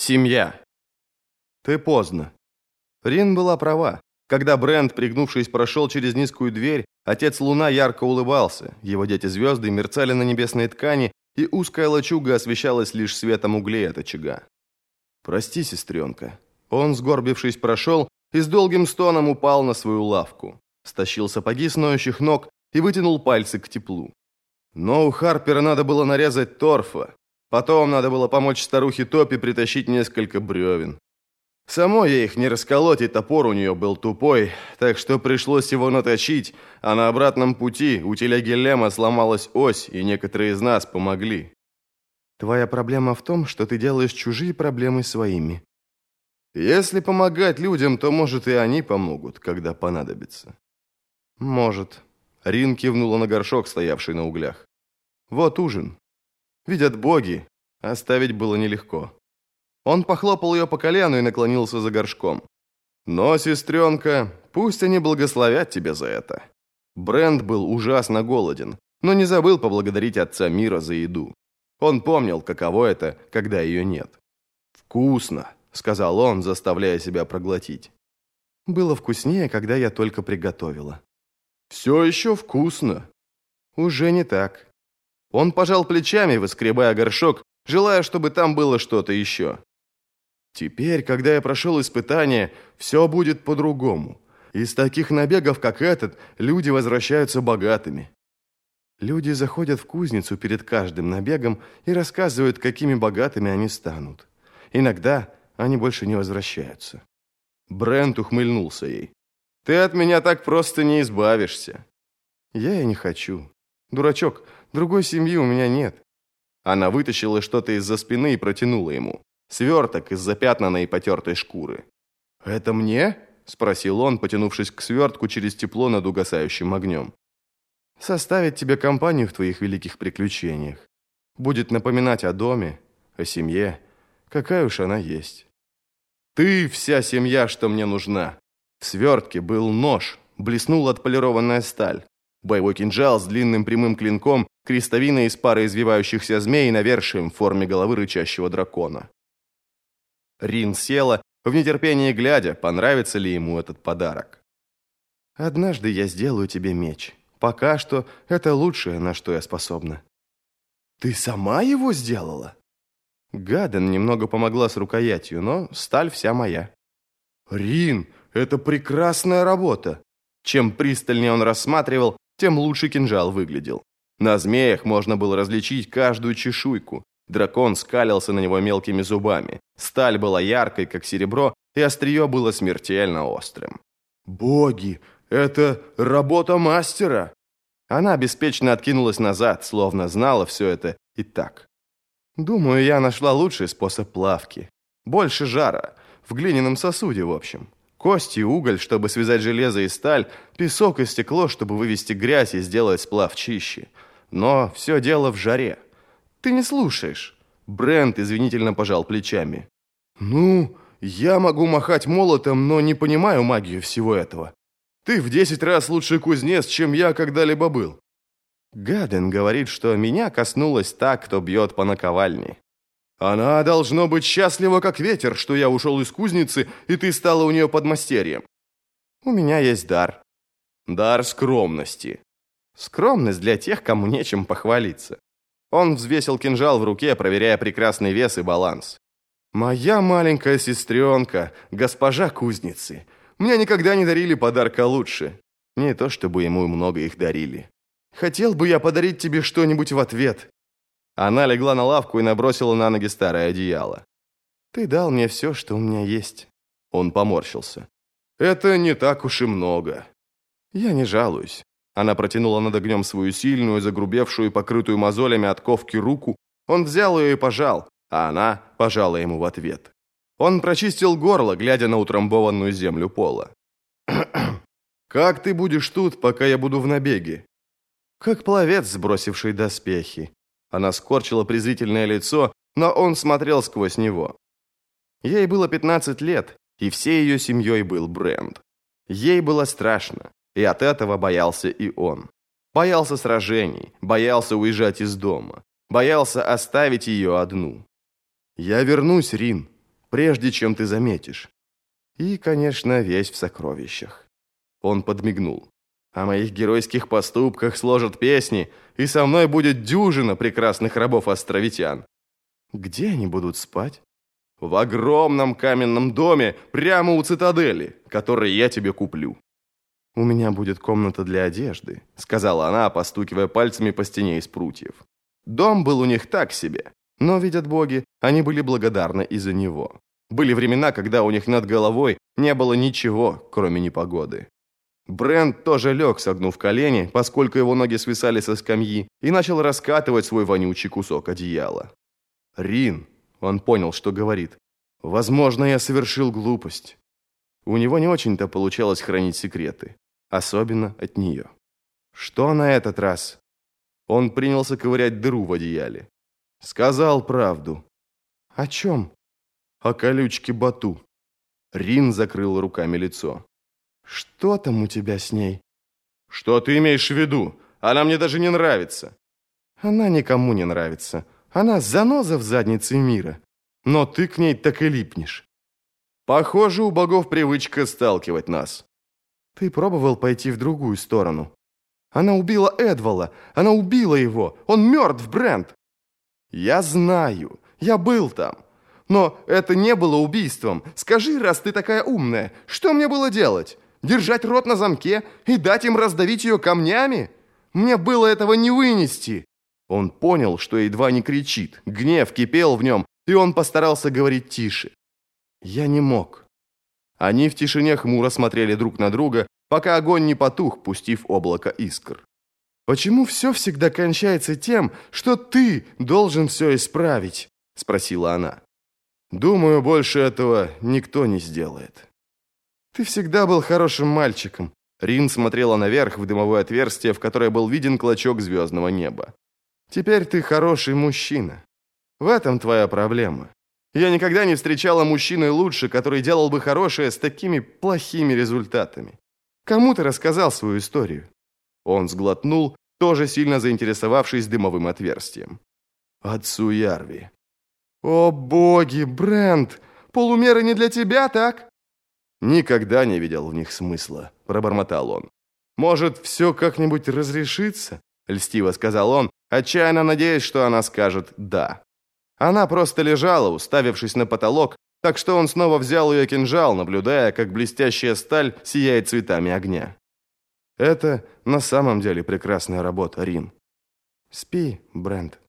Семья. Ты поздно. Рин была права. Когда Брент, пригнувшись, прошел через низкую дверь, отец Луна ярко улыбался, его дети-звезды мерцали на небесной ткани, и узкая лачуга освещалась лишь светом углей от очага. «Прости, сестренка». Он, сгорбившись, прошел и с долгим стоном упал на свою лавку, стащил сапоги с ноющих ног и вытянул пальцы к теплу. Но у Харпера надо было нарезать торфа. Потом надо было помочь старухе Топи притащить несколько бревен. Самой ей их не расколоть, и топор у нее был тупой, так что пришлось его наточить, а на обратном пути у телеги Лема сломалась ось, и некоторые из нас помогли. Твоя проблема в том, что ты делаешь чужие проблемы своими. Если помогать людям, то, может, и они помогут, когда понадобится. Может. Рин кивнула на горшок, стоявший на углях. Вот ужин. Видят боги, оставить было нелегко. Он похлопал ее по колену и наклонился за горшком. Но, сестренка, пусть они благословят тебя за это. Брент был ужасно голоден, но не забыл поблагодарить отца мира за еду. Он помнил, каково это, когда ее нет. «Вкусно», — сказал он, заставляя себя проглотить. «Было вкуснее, когда я только приготовила». «Все еще вкусно». «Уже не так». Он пожал плечами, выскребая горшок, желая, чтобы там было что-то еще. «Теперь, когда я прошел испытание, все будет по-другому. Из таких набегов, как этот, люди возвращаются богатыми». Люди заходят в кузницу перед каждым набегом и рассказывают, какими богатыми они станут. Иногда они больше не возвращаются. Брент ухмыльнулся ей. «Ты от меня так просто не избавишься». «Я и не хочу. Дурачок, другой семьи у меня нет». Она вытащила что-то из-за спины и протянула ему. Сверток из запятнанной и потертой шкуры. «Это мне?» – спросил он, потянувшись к свертку через тепло над угасающим огнем. «Составить тебе компанию в твоих великих приключениях. Будет напоминать о доме, о семье. Какая уж она есть». «Ты вся семья, что мне нужна». В свертке был нож, блеснула отполированная сталь. Боевой кинжал с длинным прямым клинком, крестовина из пары извивающихся змей и навершием в форме головы рычащего дракона. Рин села, в нетерпении глядя, понравится ли ему этот подарок. «Однажды я сделаю тебе меч. Пока что это лучшее, на что я способна». «Ты сама его сделала?» Гаден немного помогла с рукоятью, но сталь вся моя. «Рин, это прекрасная работа!» Чем пристальнее он рассматривал, тем лучше кинжал выглядел. На змеях можно было различить каждую чешуйку. Дракон скалился на него мелкими зубами. Сталь была яркой, как серебро, и острие было смертельно острым. «Боги, это работа мастера!» Она беспечно откинулась назад, словно знала все это и так. «Думаю, я нашла лучший способ плавки. Больше жара, в глиняном сосуде, в общем. Кости и уголь, чтобы связать железо и сталь, песок и стекло, чтобы вывести грязь и сделать сплав чище. Но все дело в жаре. Ты не слушаешь». Брент извинительно пожал плечами. «Ну, я могу махать молотом, но не понимаю магию всего этого. Ты в 10 раз лучший кузнец, чем я когда-либо был». Гаден говорит, что меня коснулась та, кто бьет по наковальне. «Она должно быть счастлива, как ветер, что я ушел из кузницы, и ты стала у нее подмастерьем». «У меня есть дар». «Дар скромности». «Скромность для тех, кому нечем похвалиться». Он взвесил кинжал в руке, проверяя прекрасный вес и баланс. «Моя маленькая сестренка, госпожа кузницы. Мне никогда не дарили подарка лучше. Не то чтобы ему много их дарили. Хотел бы я подарить тебе что-нибудь в ответ». Она легла на лавку и набросила на ноги старое одеяло. «Ты дал мне все, что у меня есть». Он поморщился. «Это не так уж и много». «Я не жалуюсь». Она протянула над огнем свою сильную, загрубевшую и покрытую мозолями от ковки руку. Он взял ее и пожал, а она пожала ему в ответ. Он прочистил горло, глядя на утрамбованную землю пола. «Как ты будешь тут, пока я буду в набеге?» «Как пловец, сбросивший доспехи». Она скорчила презрительное лицо, но он смотрел сквозь него. Ей было 15 лет, и всей ее семьей был Брент. Ей было страшно, и от этого боялся и он. Боялся сражений, боялся уезжать из дома, боялся оставить ее одну. «Я вернусь, Рин. прежде чем ты заметишь. И, конечно, весь в сокровищах». Он подмигнул. «О моих геройских поступках сложат песни, и со мной будет дюжина прекрасных рабов-островитян». «Где они будут спать?» «В огромном каменном доме прямо у цитадели, который я тебе куплю». «У меня будет комната для одежды», — сказала она, постукивая пальцами по стене из прутьев. Дом был у них так себе, но, видят боги, они были благодарны из-за него. Были времена, когда у них над головой не было ничего, кроме непогоды. Брент тоже лег, согнув колени, поскольку его ноги свисали со скамьи, и начал раскатывать свой вонючий кусок одеяла. «Рин», — он понял, что говорит, — «возможно, я совершил глупость». У него не очень-то получалось хранить секреты, особенно от нее. «Что на этот раз?» Он принялся ковырять дыру в одеяле. «Сказал правду». «О чем?» «О колючке Бату». Рин закрыл руками лицо. «Что там у тебя с ней?» «Что ты имеешь в виду? Она мне даже не нравится». «Она никому не нравится. Она заноза в заднице мира. Но ты к ней так и липнешь». «Похоже, у богов привычка сталкивать нас». «Ты пробовал пойти в другую сторону?» «Она убила Эдвала. Она убила его. Он мертв, Брент». «Я знаю. Я был там. Но это не было убийством. Скажи, раз ты такая умная, что мне было делать? Держать рот на замке и дать им раздавить ее камнями? Мне было этого не вынести». Он понял, что едва не кричит. Гнев кипел в нем, и он постарался говорить тише. «Я не мог». Они в тишине хмуро смотрели друг на друга, пока огонь не потух, пустив облако искр. «Почему все всегда кончается тем, что ты должен все исправить?» — спросила она. «Думаю, больше этого никто не сделает». «Ты всегда был хорошим мальчиком». Рин смотрела наверх в дымовое отверстие, в которое был виден клочок звездного неба. «Теперь ты хороший мужчина. В этом твоя проблема. Я никогда не встречала мужчины лучше, который делал бы хорошее с такими плохими результатами. Кому ты рассказал свою историю?» Он сглотнул, тоже сильно заинтересовавшись дымовым отверстием. «Отцу Ярви». «О боги, Брент! Полумеры не для тебя, так?» «Никогда не видел в них смысла», — пробормотал он. «Может, все как-нибудь разрешится?» — льстиво сказал он, отчаянно надеясь, что она скажет «да». Она просто лежала, уставившись на потолок, так что он снова взял ее кинжал, наблюдая, как блестящая сталь сияет цветами огня. «Это на самом деле прекрасная работа, Рин». «Спи, Брент».